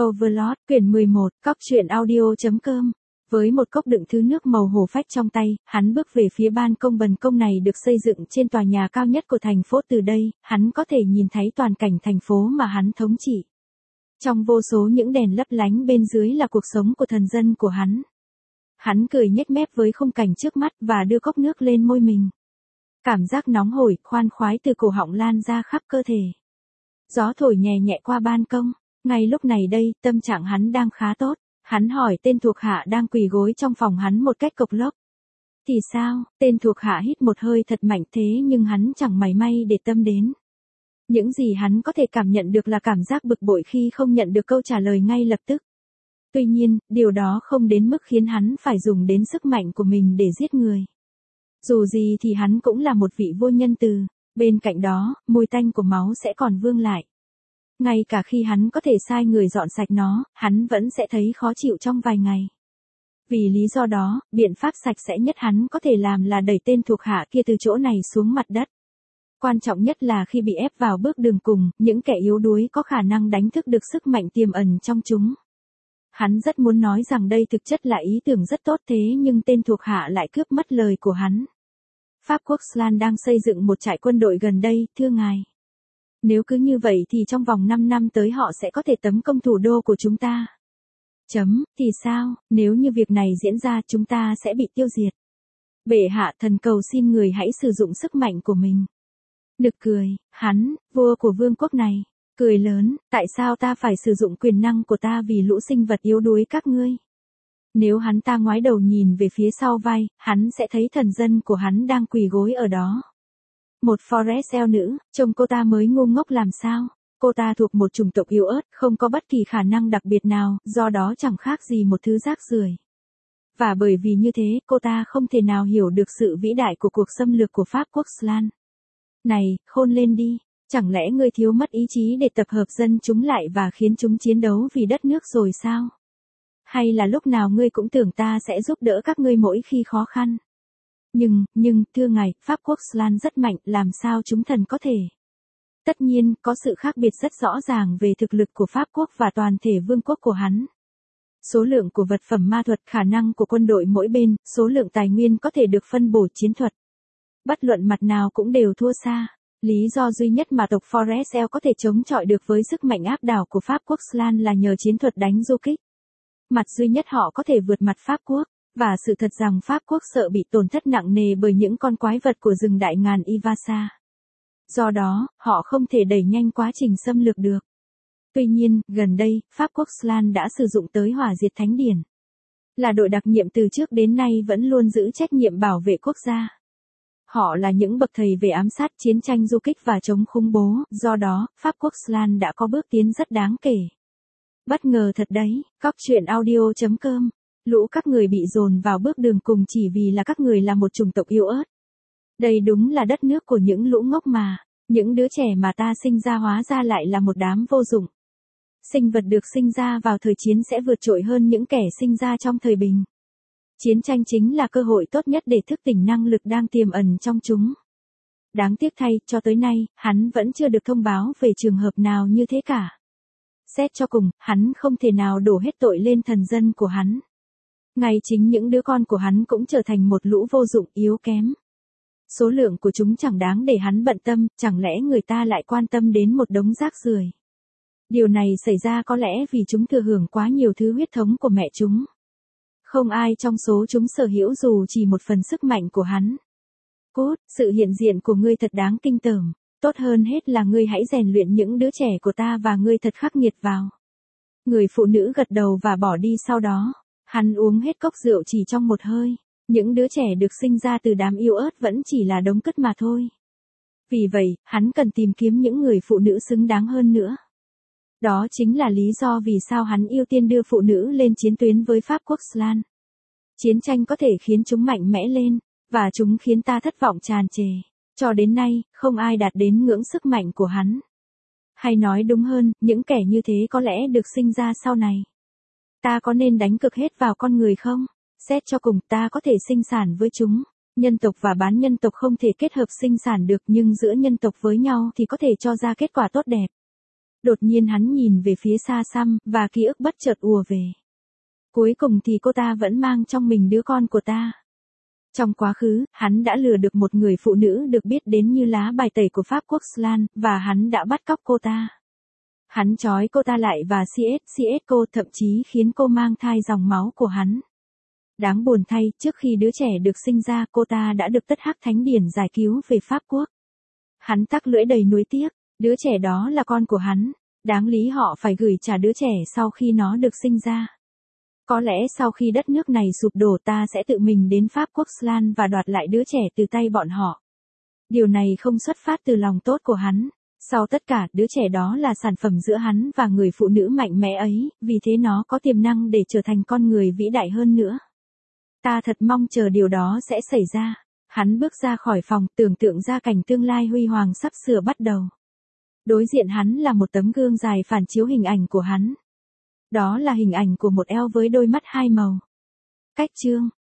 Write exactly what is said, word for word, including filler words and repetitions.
Overlord, quyển mười một, cóc truyện audio.com. Với một cốc đựng thứ nước màu hổ phách trong tay, hắn bước về phía ban công bần công này được xây dựng trên tòa nhà cao nhất của thành phố. Từ đây, hắn có thể nhìn thấy toàn cảnh thành phố mà hắn thống trị. Trong vô số những đèn lấp lánh bên dưới là cuộc sống của thần dân của hắn. Hắn cười nhếch mép với khung cảnh trước mắt và đưa cốc nước lên môi mình. Cảm giác nóng hổi, khoan khoái từ cổ họng lan ra khắp cơ thể. Gió thổi nhẹ nhẹ qua ban công. Ngay lúc này đây, tâm trạng hắn đang khá tốt. Hắn hỏi tên thuộc hạ đang quỳ gối trong phòng hắn một cách cộc lốc. Thì sao? Tên thuộc hạ hít một hơi thật mạnh thế nhưng hắn chẳng mảy may để tâm đến. Những gì hắn có thể cảm nhận được là cảm giác bực bội khi không nhận được câu trả lời ngay lập tức. Tuy nhiên, điều đó không đến mức khiến hắn phải dùng đến sức mạnh của mình để giết người. Dù gì thì hắn cũng là một vị vua nhân từ, bên cạnh đó, mùi tanh của máu sẽ còn vương lại. Ngay cả khi hắn có thể sai người dọn sạch nó, hắn vẫn sẽ thấy khó chịu trong vài ngày. Vì lý do đó, biện pháp sạch sẽ nhất hắn có thể làm là đẩy tên thuộc hạ kia từ chỗ này xuống mặt đất. Quan trọng nhất là khi bị ép vào bước đường cùng, những kẻ yếu đuối có khả năng đánh thức được sức mạnh tiềm ẩn trong chúng. Hắn rất muốn nói rằng đây thực chất là ý tưởng rất tốt thế nhưng tên thuộc hạ lại cướp mất lời của hắn. Pháp quốc Slan đang xây dựng một trại quân đội gần đây, thưa ngài. Nếu cứ như vậy thì trong vòng năm năm tới họ sẽ có thể tấn công thủ đô của chúng ta. Chấm, thì sao, nếu như việc này diễn ra chúng ta sẽ bị tiêu diệt. Bệ hạ thần cầu xin người hãy sử dụng sức mạnh của mình. Nực cười, hắn, vua của vương quốc này, cười lớn, tại sao ta phải sử dụng quyền năng của ta vì lũ sinh vật yếu đuối các ngươi? Nếu hắn ta ngoái đầu nhìn về phía sau vai, hắn sẽ thấy thần dân của hắn đang quỳ gối ở đó. Một Forest Elf nữ, trông cô ta mới ngu ngốc làm sao? Cô ta thuộc một chủng tộc yếu ớt, không có bất kỳ khả năng đặc biệt nào, do đó chẳng khác gì một thứ rác rưởi. Và bởi vì như thế, cô ta không thể nào hiểu được sự vĩ đại của cuộc xâm lược của Pháp quốc Slan. Này, khôn lên đi, chẳng lẽ ngươi thiếu mất ý chí để tập hợp dân chúng lại và khiến chúng chiến đấu vì đất nước rồi sao? Hay là lúc nào ngươi cũng tưởng ta sẽ giúp đỡ các ngươi mỗi khi khó khăn? Nhưng, nhưng, thưa ngài, Pháp quốc Slan rất mạnh, làm sao chúng thần có thể? Tất nhiên, có sự khác biệt rất rõ ràng về thực lực của Pháp quốc và toàn thể vương quốc của hắn. Số lượng của vật phẩm ma thuật, khả năng của quân đội mỗi bên, số lượng tài nguyên có thể được phân bổ chiến thuật. Bất luận mặt nào cũng đều thua xa. Lý do duy nhất mà tộc Forest Elf có thể chống chọi được với sức mạnh áp đảo của Pháp quốc Slan là nhờ chiến thuật đánh du kích. Mặt duy nhất họ có thể vượt mặt Pháp quốc. Và sự thật rằng Pháp quốc sợ bị tổn thất nặng nề bởi những con quái vật của rừng đại ngàn Ivasa. Do đó, họ không thể đẩy nhanh quá trình xâm lược được. Tuy nhiên, gần đây, Pháp quốc Slan đã sử dụng tới hỏa diệt thánh điển. Là đội đặc nhiệm từ trước đến nay vẫn luôn giữ trách nhiệm bảo vệ quốc gia. Họ là những bậc thầy về ám sát, chiến tranh du kích và chống khủng bố, do đó, Pháp quốc Slan đã có bước tiến rất đáng kể. Bất ngờ thật đấy, cóc truyện audio.com. Lũ các người bị dồn vào bước đường cùng chỉ vì là các người là một chủng tộc yếu ớt. Đây đúng là đất nước của những lũ ngốc mà, những đứa trẻ mà ta sinh ra hóa ra lại là một đám vô dụng. Sinh vật được sinh ra vào thời chiến sẽ vượt trội hơn những kẻ sinh ra trong thời bình. Chiến tranh chính là cơ hội tốt nhất để thức tỉnh năng lực đang tiềm ẩn trong chúng. Đáng tiếc thay, cho tới nay, hắn vẫn chưa được thông báo về trường hợp nào như thế cả. Xét cho cùng, hắn không thể nào đổ hết tội lên thần dân của hắn. Ngay chính những đứa con của hắn cũng trở thành một lũ vô dụng yếu kém. Số lượng của chúng chẳng đáng để hắn bận tâm, chẳng lẽ người ta lại quan tâm đến một đống rác rưởi. Điều này xảy ra có lẽ vì chúng thừa hưởng quá nhiều thứ huyết thống của mẹ chúng. Không ai trong số chúng sở hữu dù chỉ một phần sức mạnh của hắn. Cốt, sự hiện diện của ngươi thật đáng kinh tởm. Tốt hơn hết là ngươi hãy rèn luyện những đứa trẻ của ta và ngươi thật khắc nghiệt vào. Người phụ nữ gật đầu và bỏ đi sau đó. Hắn uống hết cốc rượu chỉ trong một hơi. Những đứa trẻ được sinh ra từ đám yếu ớt vẫn chỉ là đống cứt mà thôi. Vì vậy, hắn cần tìm kiếm những người phụ nữ xứng đáng hơn nữa. Đó chính là lý do vì sao hắn ưu tiên đưa phụ nữ lên chiến tuyến với Pháp quốc Slan. Chiến tranh có thể khiến chúng mạnh mẽ lên, và chúng khiến ta thất vọng tràn trề. Cho đến nay, không ai đạt đến ngưỡng sức mạnh của hắn. Hay nói đúng hơn, những kẻ như thế có lẽ được sinh ra sau này. Ta có nên đánh cực hết vào con người không? Xét cho cùng ta có thể sinh sản với chúng. Nhân tộc và bán nhân tộc không thể kết hợp sinh sản được nhưng giữa nhân tộc với nhau thì có thể cho ra kết quả tốt đẹp. Đột nhiên hắn nhìn về phía xa xăm, và ký ức bất chợt ùa về. Cuối cùng thì cô ta vẫn mang trong mình đứa con của ta. Trong quá khứ, hắn đã lừa được một người phụ nữ được biết đến như lá bài tẩy của Pháp quốc Slan, và hắn đã bắt cóc cô ta. Hắn trói cô ta lại và siết siết cô, thậm chí khiến cô mang thai dòng máu của hắn. Đáng buồn thay, trước khi đứa trẻ được sinh ra, cô ta đã được Tất Hắc Thánh Điển giải cứu về Pháp quốc. Hắn tắc lưỡi đầy nuối tiếc, đứa trẻ đó là con của hắn, đáng lý họ phải gửi trả đứa trẻ sau khi nó được sinh ra. Có lẽ sau khi đất nước này sụp đổ ta sẽ tự mình đến Pháp quốc Slan và đoạt lại đứa trẻ từ tay bọn họ. Điều này không xuất phát từ lòng tốt của hắn. Sau tất cả, đứa trẻ đó là sản phẩm giữa hắn và người phụ nữ mạnh mẽ ấy, vì thế nó có tiềm năng để trở thành con người vĩ đại hơn nữa. Ta thật mong chờ điều đó sẽ xảy ra. Hắn bước ra khỏi phòng, tưởng tượng ra cảnh tương lai huy hoàng sắp sửa bắt đầu. Đối diện hắn là một tấm gương dài phản chiếu hình ảnh của hắn. Đó là hình ảnh của một eo với đôi mắt hai màu. Cách chương